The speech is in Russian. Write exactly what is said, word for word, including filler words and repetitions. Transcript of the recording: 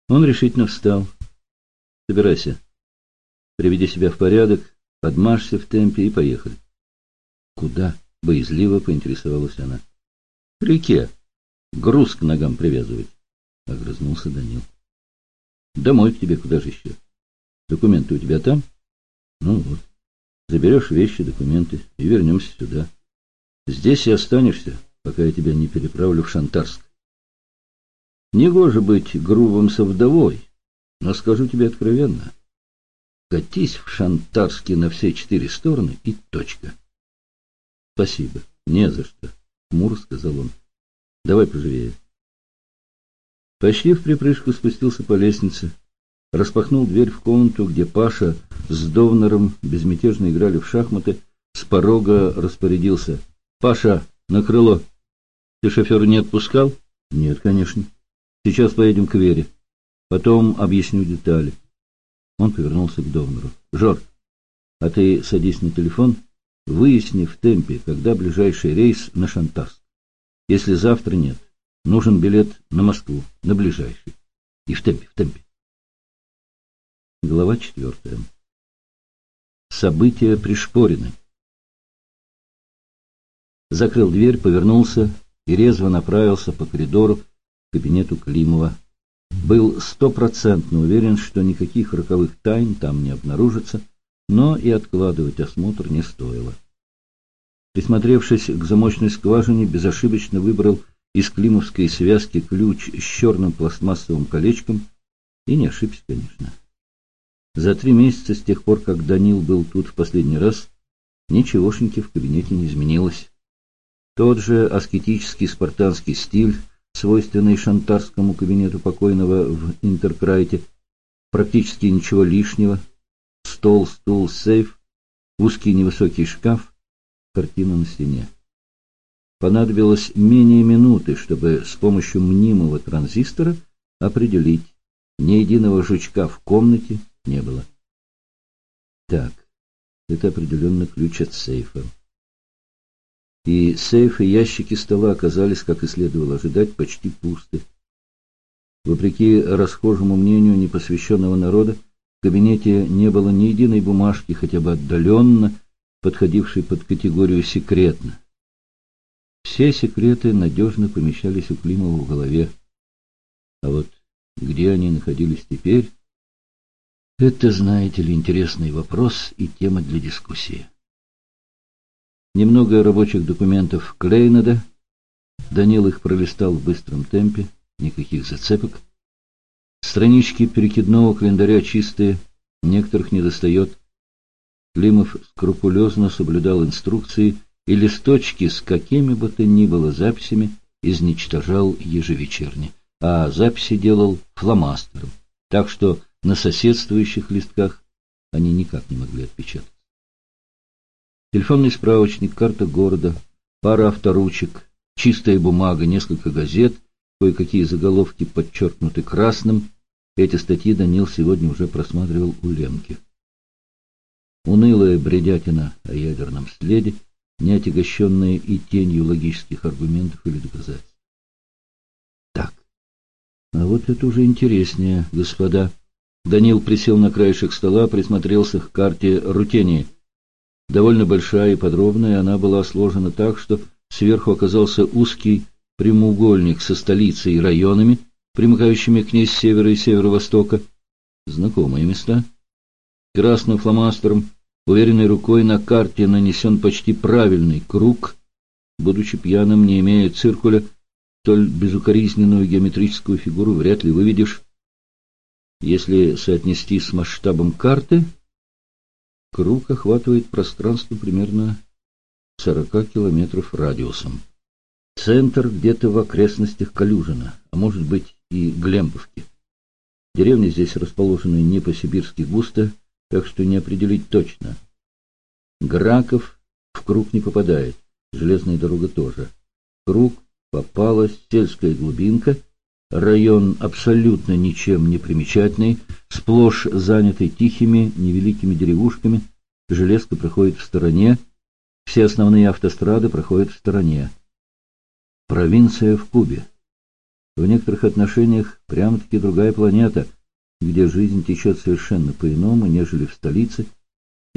Он решительно встал. Собирайся, приведи себя в порядок, подмажься в темпе и поехали. Куда? Боязливо поинтересовалась она. К реке. Груз к ногам привязывать. Огрызнулся Данил. Домой к тебе, куда же еще? Документы у тебя там? Ну вот. Заберешь вещи, документы и вернемся сюда. Здесь и останешься, пока я тебя не переправлю в Шантарск. Негоже быть грубым со вдовой, но скажу тебе откровенно. Катись в Шантарске на все четыре стороны и точка. Спасибо, не за что, хмуро сказал он. Давай поживее. Почти вприпрыжку спустился по лестнице, распахнул дверь в комнату, где Паша с Довнером безмятежно играли в шахматы, с порога распорядился. Паша, на крыло. Ты шофера не отпускал? Нет, конечно. Сейчас поедем к Вере. Потом объясню детали. Он повернулся к Довнеру. Жор, а ты садись на телефон, выясни в темпе, когда ближайший рейс на Шантарск. Если завтра нет, нужен билет на Москву, на ближайший. И в темпе, в темпе. Глава четвертая. События пришпорены. Закрыл дверь, повернулся и резво направился по коридору к кабинету Климова. Был стопроцентно уверен, что никаких роковых тайн там не обнаружится, но и откладывать осмотр не стоило. Присмотревшись к замочной скважине, безошибочно выбрал из климовской связки ключ с черным пластмассовым колечком и не ошибся, конечно. За три месяца с тех пор, как Данил был тут в последний раз, ничегошеньки в кабинете не изменилось. Тот же аскетический спартанский стиль, свойственный шантарскому кабинету покойного в Интеркрайте, практически ничего лишнего, стол, стул, сейф, узкий невысокий шкаф, картина на стене. Понадобилось менее минуты, чтобы с помощью мнимого транзистора определить, ни единого жучка в комнате не было. Так, это определенно ключ от сейфа. И сейф и ящики стола оказались, как и следовало ожидать, почти пусты. Вопреки расхожему мнению непосвященного народа, в кабинете не было ни единой бумажки, хотя бы отдаленно подходившей под категорию «секретно». Все секреты надежно помещались у Климова в голове. А вот где они находились теперь, это, знаете ли, интересный вопрос и тема для дискуссии. Немного рабочих документов Клейнеда. Данил их пролистал в быстром темпе, никаких зацепок. Странички перекидного календаря чистые, некоторых недостает. Климов скрупулезно соблюдал инструкции и листочки с какими бы то ни было записями изничтожал ежевечерне, а записи делал фломастером, так что на соседствующих листках они никак не могли отпечататься. Телефонный справочник, карта города, пара авторучек, чистая бумага, несколько газет, кое-какие заголовки подчеркнуты красным. Эти статьи Данил сегодня уже просматривал у Ленки. Унылая бредятина о ядерном следе, не отягощенная и тенью логических аргументов или доказательств. Так, а вот это уже интереснее, господа. Данил присел на краешек стола, присмотрелся к карте Рутении. Довольно большая и подробная, она была сложена так, что сверху оказался узкий прямоугольник со столицей и районами, примыкающими к ней с севера и северо-востока. Знакомые места. Красным фломастером, уверенной рукой на карте нанесен почти правильный круг. Будучи пьяным, не имея циркуля, столь безукоризненную геометрическую фигуру вряд ли выведешь. Если соотнести с масштабом карты, круг охватывает пространство примерно сорока километров радиусом. Центр где-то в окрестностях Калюжина, а может быть и Глемповки. Деревни здесь расположены не по-сибирски густо, так что не определить точно. Граков в круг не попадает, железная дорога тоже. В круг попалась сельская глубинка, район абсолютно ничем не примечательный, сплошь занятый тихими, невеликими деревушками, железка проходит в стороне, все основные автострады проходят в стороне. Провинция в Кубе. В некоторых отношениях прямо-таки другая планета, где жизнь течет совершенно по-иному, нежели в столице,